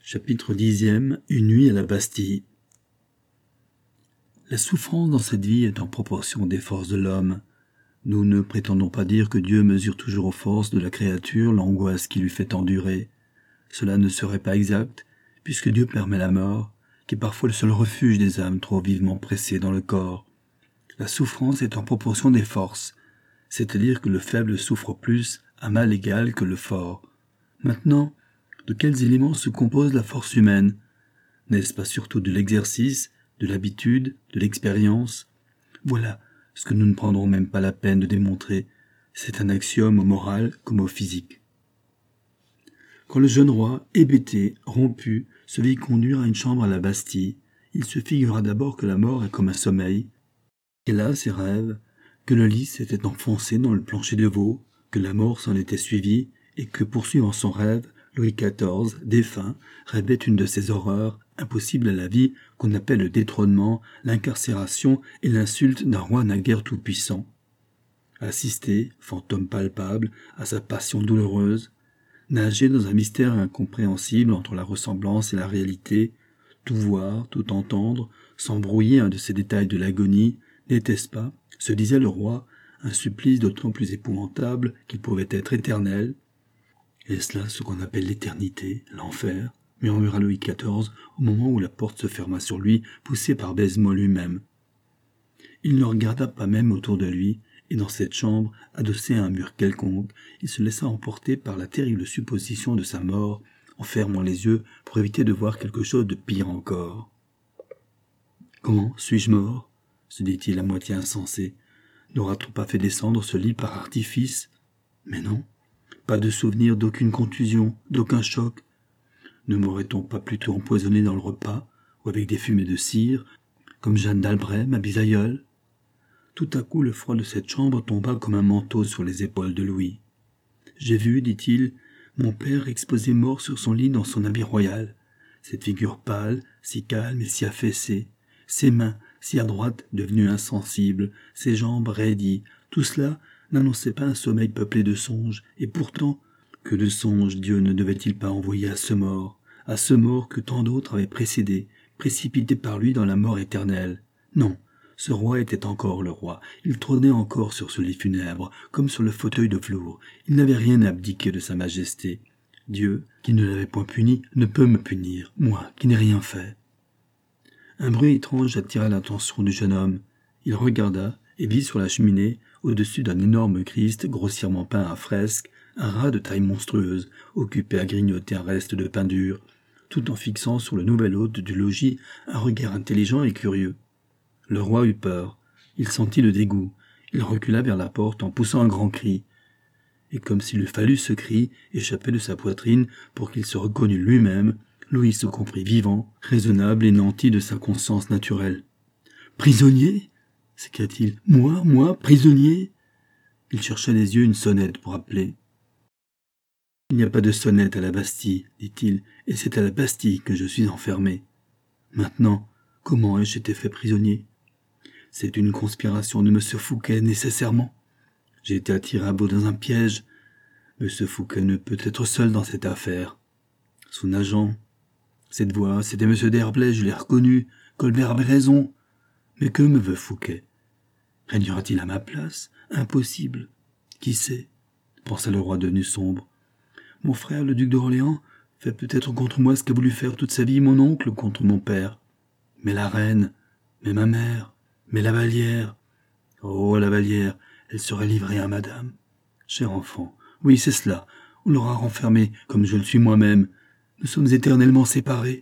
Chapitre 10e. Une nuit à la Bastille. La souffrance dans cette vie est en proportion des forces de l'homme. Nous ne prétendons pas dire que Dieu mesure toujours aux forces de la créature l'angoisse qui lui fait endurer. Cela ne serait pas exact, puisque Dieu permet la mort, qui est parfois le seul refuge des âmes trop vivement pressées dans le corps. La souffrance est en proportion des forces, c'est-à-dire que le faible souffre plus à mal égal que le fort. Maintenant, de quels éléments se compose la force humaine? N'est-ce pas surtout de l'exercice, de l'habitude, de l'expérience? Voilà ce que nous ne prendrons même pas la peine de démontrer. C'est un axiome au moral comme au physique. Quand le jeune roi, hébété, rompu, se vit conduire à une chambre à la Bastille, il se figura d'abord que la mort est comme un sommeil, qu'elle a ses rêves, que le lit s'était enfoncé dans le plancher de veau, que la mort s'en était suivie, et que, poursuivant son rêve, Louis XIV, défunt, rêvait une de ces horreurs impossibles à la vie qu'on appelle le détrônement, l'incarcération et l'insulte d'un roi naguère tout-puissant. Assister, fantôme palpable, à sa passion douloureuse, nager dans un mystère incompréhensible entre la ressemblance et la réalité, tout voir, tout entendre, s'embrouiller un de ces détails de l'agonie, n'était-ce pas, se disait le roi, un supplice d'autant plus épouvantable qu'il pouvait être éternel? Est-ce là ce qu'on appelle l'éternité, l'enfer? Murmura Louis XIV au moment où la porte se ferma sur lui, poussé par Baisemeaux lui-même. Il ne regarda pas même autour de lui, et dans cette chambre, adossé à un mur quelconque, il se laissa emporter par la terrible supposition de sa mort, en fermant les yeux pour éviter de voir quelque chose de pire encore. « Comment suis-je mort ?» se dit-il à moitié insensé. « N'aura-t-on pas fait descendre ce lit par artifice? Mais non. Pas de souvenir d'aucune contusion, d'aucun choc. Ne m'aurait-on pas plutôt empoisonné dans le repas, ou avec des fumées de cire, comme Jeanne d'Albret, ma bisaïeule? Tout à coup, le froid de cette chambre tomba comme un manteau sur les épaules de Louis. J'ai vu, dit-il, mon père exposé mort sur son lit dans son habit royal. Cette figure pâle, si calme et si affaissée, ses mains, si adroites, devenues insensibles, ses jambes raidies, tout cela n'annonçait pas un sommeil peuplé de songes, et pourtant, que de songes Dieu ne devait-il pas envoyer à ce mort que tant d'autres avaient précédé, précipité par lui dans la mort éternelle? Non, ce roi était encore le roi, il trônait encore sur ce lit funèbre, comme sur le fauteuil de velours, il n'avait rien à abdiquer de sa majesté. Dieu, qui ne l'avait point puni, ne peut me punir, moi, qui n'ai rien fait. Un bruit étrange attira l'attention du jeune homme. Il regarda et vit sur la cheminée, au-dessus d'un énorme Christ grossièrement peint à fresque, un rat de taille monstrueuse, occupé à grignoter un reste de pain dur, tout en fixant sur le nouvel hôte du logis un regard intelligent et curieux. Le roi eut peur, il sentit le dégoût, il recula vers la porte en poussant un grand cri. Et comme s'il eût fallu ce cri échapper de sa poitrine pour qu'il se reconnût lui-même, Louis se comprit vivant, raisonnable et nanti de sa conscience naturelle. « Prisonnier » s'écria-t-il. « Moi, prisonnier ?» Il chercha des yeux une sonnette pour appeler. « Il n'y a pas de sonnette à la Bastille, dit-il, et c'est à la Bastille que je suis enfermé. Maintenant, comment ai-je été fait prisonnier? C'est une conspiration de M. Fouquet, nécessairement. J'ai été attiré à bout dans un piège. M. Fouquet ne peut être seul dans cette affaire. Son agent, cette voix, c'était M. d'Herblay, je l'ai reconnu. Colbert avait raison. Mais que me veut Fouquet? Régnera-t-il à ma place? Impossible. Qui sait? Pensa le roi devenu sombre. Mon frère, le duc d'Orléans, fait peut-être contre moi ce qu'a voulu faire toute sa vie mon oncle contre mon père. Mais la reine, mais ma mère, mais la Vallière. Oh, la Vallière, elle serait livrée à madame. Cher enfant, oui, c'est cela. On l'aura renfermée comme je le suis moi-même. Nous sommes éternellement séparés.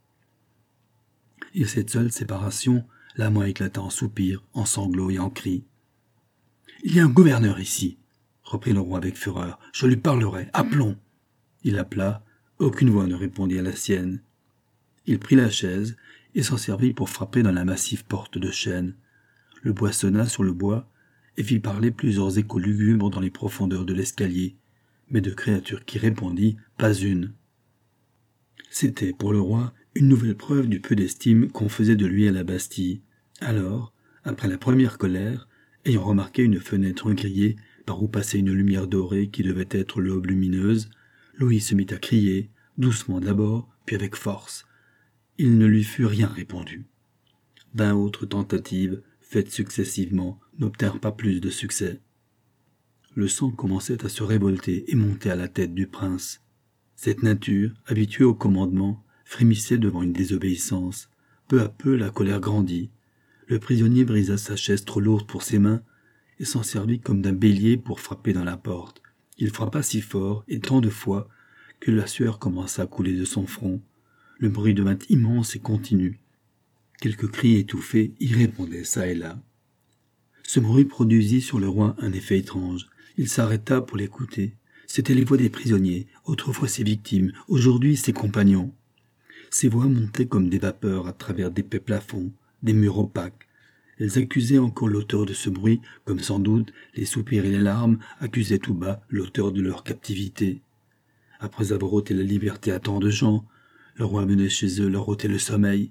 Et cette seule séparation, l'âme éclata en soupirs, en sanglots et en cris. « Il y a un gouverneur ici, » reprit le roi avec fureur. « Je lui parlerai. Appelons. » Il appela. Aucune voix ne répondit à la sienne. Il prit la chaise et s'en servit pour frapper dans la massive porte de chêne. Le bois sonna sur le bois et fit parler plusieurs échos lugubres dans les profondeurs de l'escalier, mais de créature qui répondit, pas une. C'était, pour le roi, une nouvelle preuve du peu d'estime qu'on faisait de lui à la Bastille. Alors, après la première colère, ayant remarqué une fenêtre grillée par où passait une lumière dorée qui devait être l'aube lumineuse, Louis se mit à crier, doucement d'abord, puis avec force. Il ne lui fut rien répondu. 20 autres tentatives, faites successivement, n'obtinrent pas plus de succès. Le sang commençait à se révolter et monter à la tête du prince. Cette nature, habituée au commandement, frémissait devant une désobéissance. Peu à peu, la colère grandit. Le prisonnier brisa sa chaise trop lourde pour ses mains et s'en servit comme d'un bélier pour frapper dans la porte. Il frappa si fort et tant de fois que la sueur commença à couler de son front. Le bruit devint immense et continu. Quelques cris étouffés y répondaient çà et là. Ce bruit produisit sur le roi un effet étrange. Il s'arrêta pour l'écouter. C'étaient les voix des prisonniers, autrefois ses victimes, aujourd'hui ses compagnons. Ces voix montaient comme des vapeurs à travers d'épais plafonds, des murs opaques. Elles accusaient encore l'auteur de ce bruit, comme sans doute les soupirs et les larmes accusaient tout bas l'auteur de leur captivité. Après avoir ôté la liberté à tant de gens, le roi venait chez eux leur ôter le sommeil.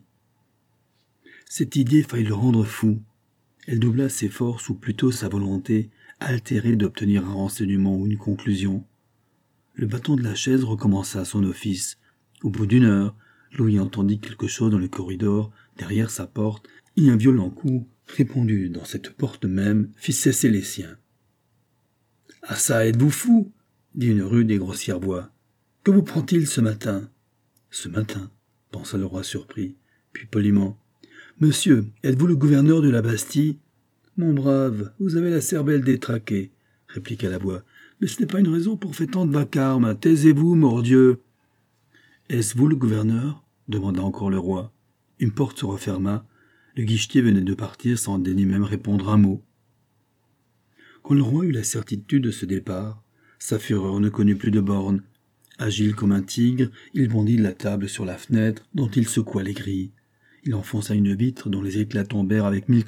Cette idée faillit le rendre fou. Elle doubla ses forces, ou plutôt sa volonté, altérée d'obtenir un renseignement ou une conclusion. Le bâton de la chaise recommença son office. Au bout d'une heure, Louis entendit quelque chose dans le corridor, derrière sa porte, et un violent coup, répondu dans cette porte même, fit cesser les siens. « Ah ça, êtes-vous fou ?» dit une rude et grossière voix. « Que vous prend-il ce matin ?»« Ce matin ?» pensa le roi surpris, puis poliment. « Monsieur, êtes-vous le gouverneur de la Bastille ?»« Mon brave, vous avez la cervelle détraquée, » répliqua la voix. « Mais ce n'est pas une raison pour faire tant de vacarme. Taisez-vous, mordieu !»« Est-ce vous le gouverneur ?» demanda encore le roi. Une porte se referma. Le guichetier venait de partir sans daigner même répondre un mot. Quand le roi eut la certitude de ce départ, sa fureur ne connut plus de bornes. Agile comme un tigre, il bondit de la table sur la fenêtre dont il secoua les grilles. Il enfonça une vitre dont les éclats tombèrent avec mille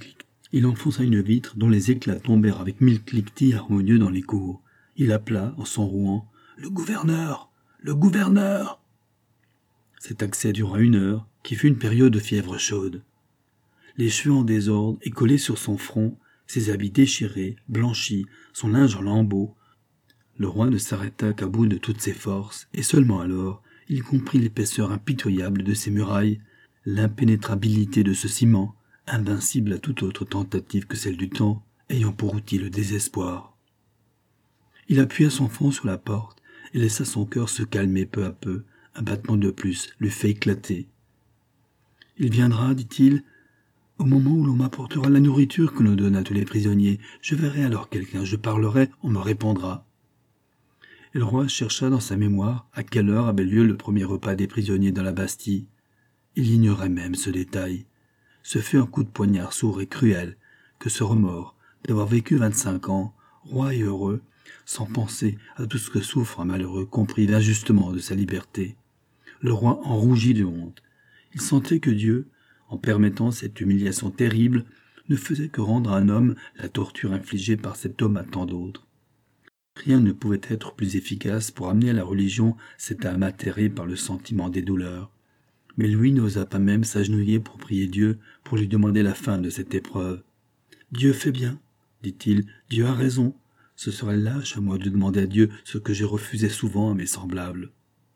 cliquetis harmonieux dans les cours. Il appela, en s'enrouant, « Le gouverneur ! Le gouverneur !» Cet accès dura 1 heure, qui fut une période de fièvre chaude. Les cheveux en désordre et collés sur son front, ses habits déchirés, blanchis, son linge en lambeaux, le roi ne s'arrêta qu'à bout de toutes ses forces, et seulement alors, il comprit l'épaisseur impitoyable de ces murailles, l'impénétrabilité de ce ciment, invincible à toute autre tentative que celle du temps, ayant pour outil le désespoir. Il appuya son front sur la porte et laissa son cœur se calmer peu à peu. Un battement de plus lui fait éclater. « Il viendra, dit-il, au moment où l'on m'apportera la nourriture que l'on donne à tous les prisonniers. Je verrai alors quelqu'un, je parlerai, on me répondra. » Et le roi chercha dans sa mémoire à quelle heure avait lieu le premier repas des prisonniers dans la Bastille. Il ignorait même ce détail. Ce fut un coup de poignard sourd et cruel que ce remords d'avoir vécu 25 ans, roi et heureux, sans penser à tout ce que souffre un malheureux compris injustement de sa liberté. Le roi en rougit de honte. Il sentait que Dieu, en permettant cette humiliation terrible, ne faisait que rendre à un homme la torture infligée par cet homme à tant d'autres. Rien ne pouvait être plus efficace pour amener à la religion cette âme atterrée par le sentiment des douleurs. Mais lui n'osa pas même s'agenouiller pour prier Dieu, pour lui demander la fin de cette épreuve. « Dieu fait bien, dit-il, Dieu a raison. Ce serait lâche à moi de demander à Dieu ce que j'ai refusé souvent à mes semblables. »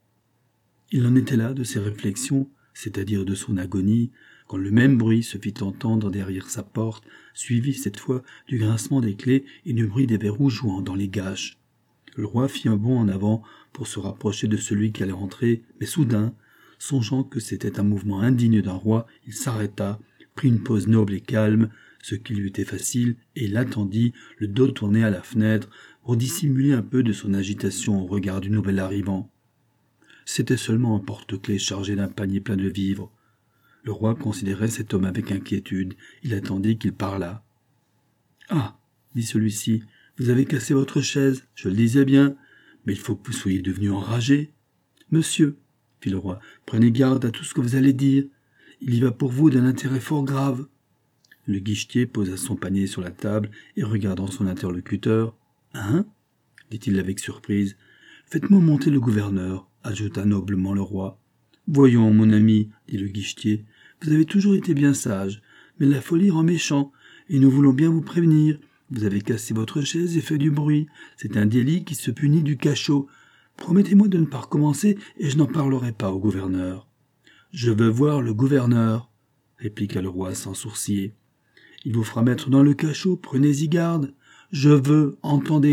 Il en était là de ses réflexions, c'est-à-dire de son agonie, quand le même bruit se fit entendre derrière sa porte, suivi cette fois du grincement des clés et du bruit des verrous jouant dans les gâches. Le roi fit un bond en avant pour se rapprocher de celui qui allait entrer, mais soudain, songeant que c'était un mouvement indigne d'un roi, il s'arrêta, prit une pose noble et calme, ce qui lui était facile, et l'attendit, le dos tourné à la fenêtre, pour dissimuler un peu de son agitation au regard du nouvel arrivant. C'était seulement un porte-clés chargé d'un panier plein de vivres. Le roi considérait cet homme avec inquiétude. Il attendit qu'il parlât. « Ah, dit celui-ci, vous avez cassé votre chaise, je le disais bien, mais il faut que vous soyez devenu enragé. »« Monsieur, fit le roi, prenez garde à tout ce que vous allez dire. Il y va pour vous d'un intérêt fort grave. » Le guichetier posa son panier sur la table et regardant son interlocuteur. « Hein ?» dit-il avec surprise. « Faites-moi monter le gouverneur, » ajouta noblement le roi. « Voyons, mon ami, dit le guichetier, vous avez toujours été bien sage, mais la folie rend méchant, et nous voulons bien vous prévenir. Vous avez cassé votre chaise et fait du bruit. C'est un délit qui se punit du cachot. Promettez-moi de ne pas recommencer et je n'en parlerai pas au gouverneur. »« Je veux voir le gouverneur, » répliqua le roi sans sourciller. « Il vous fera mettre dans le cachot, prenez-y garde. Je veux, entendez-vous ?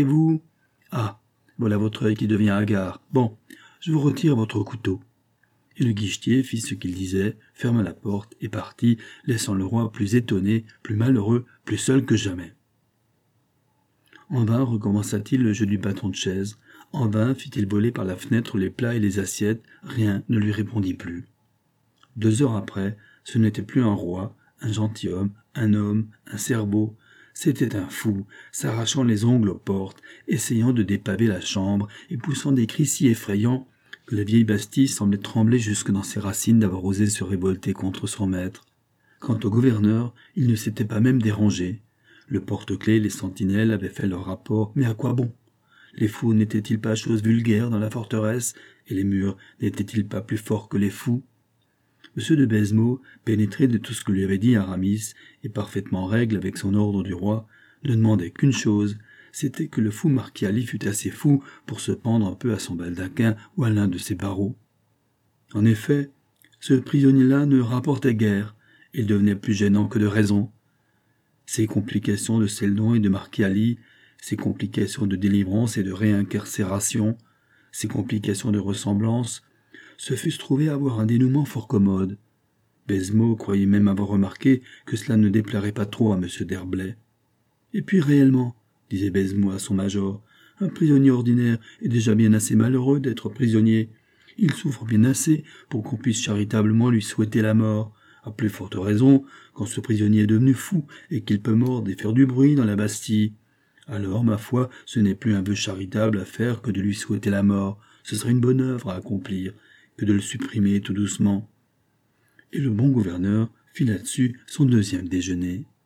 Ah, voilà votre œil qui devient hagard. Bon, je vous retire votre couteau. » Et le guichetier fit ce qu'il disait, ferma la porte et partit, laissant le roi plus étonné, plus malheureux, plus seul que jamais. En vain recommença-t-il le jeu du bâton de chaise. En vain fit-il voler par la fenêtre les plats et les assiettes. Rien ne lui répondit plus. 2 heures après, ce n'était plus un roi, un gentilhomme, un homme, un cerveau. C'était un fou, s'arrachant les ongles aux portes, essayant de dépaver la chambre et poussant des cris si effrayants que la vieille Bastille semblait trembler jusque dans ses racines d'avoir osé se révolter contre son maître. Quant au gouverneur, il ne s'était pas même dérangé. Le porte-clés, les sentinelles avaient fait leur rapport, mais à quoi bon ? Les fous n'étaient-ils pas chose vulgaire dans la forteresse, et les murs n'étaient-ils pas plus forts que les fous ? M. de Baisemeaux, pénétré de tout ce que lui avait dit Aramis, et parfaitement en règle avec son ordre du roi, ne demandait qu'une chose, c'était que le fou Marchiali fût assez fou pour se pendre un peu à son baldaquin ou à l'un de ses barreaux. En effet, ce prisonnier-là ne rapportait guère, il devenait plus gênant que de raison. Ces complications de Seldon et de Marchiali, ces complications de délivrance et de réincarcération, ces complications de ressemblance, se fussent trouvées avoir un dénouement fort commode. Baisemeaux croyait même avoir remarqué que cela ne déplairait pas trop à M. d'Herblay. Et puis réellement, disait Baisemeaux à son major, un prisonnier ordinaire est déjà bien assez malheureux d'être prisonnier. Il souffre bien assez pour qu'on puisse charitablement lui souhaiter la mort. À plus forte raison, quand ce prisonnier est devenu fou et qu'il peut mordre et faire du bruit dans la Bastille. Alors, ma foi, ce n'est plus un vœu charitable à faire que de lui souhaiter la mort. Ce serait une bonne œuvre à accomplir que de le supprimer tout doucement. Et le bon gouverneur fit là-dessus son 2e déjeuner.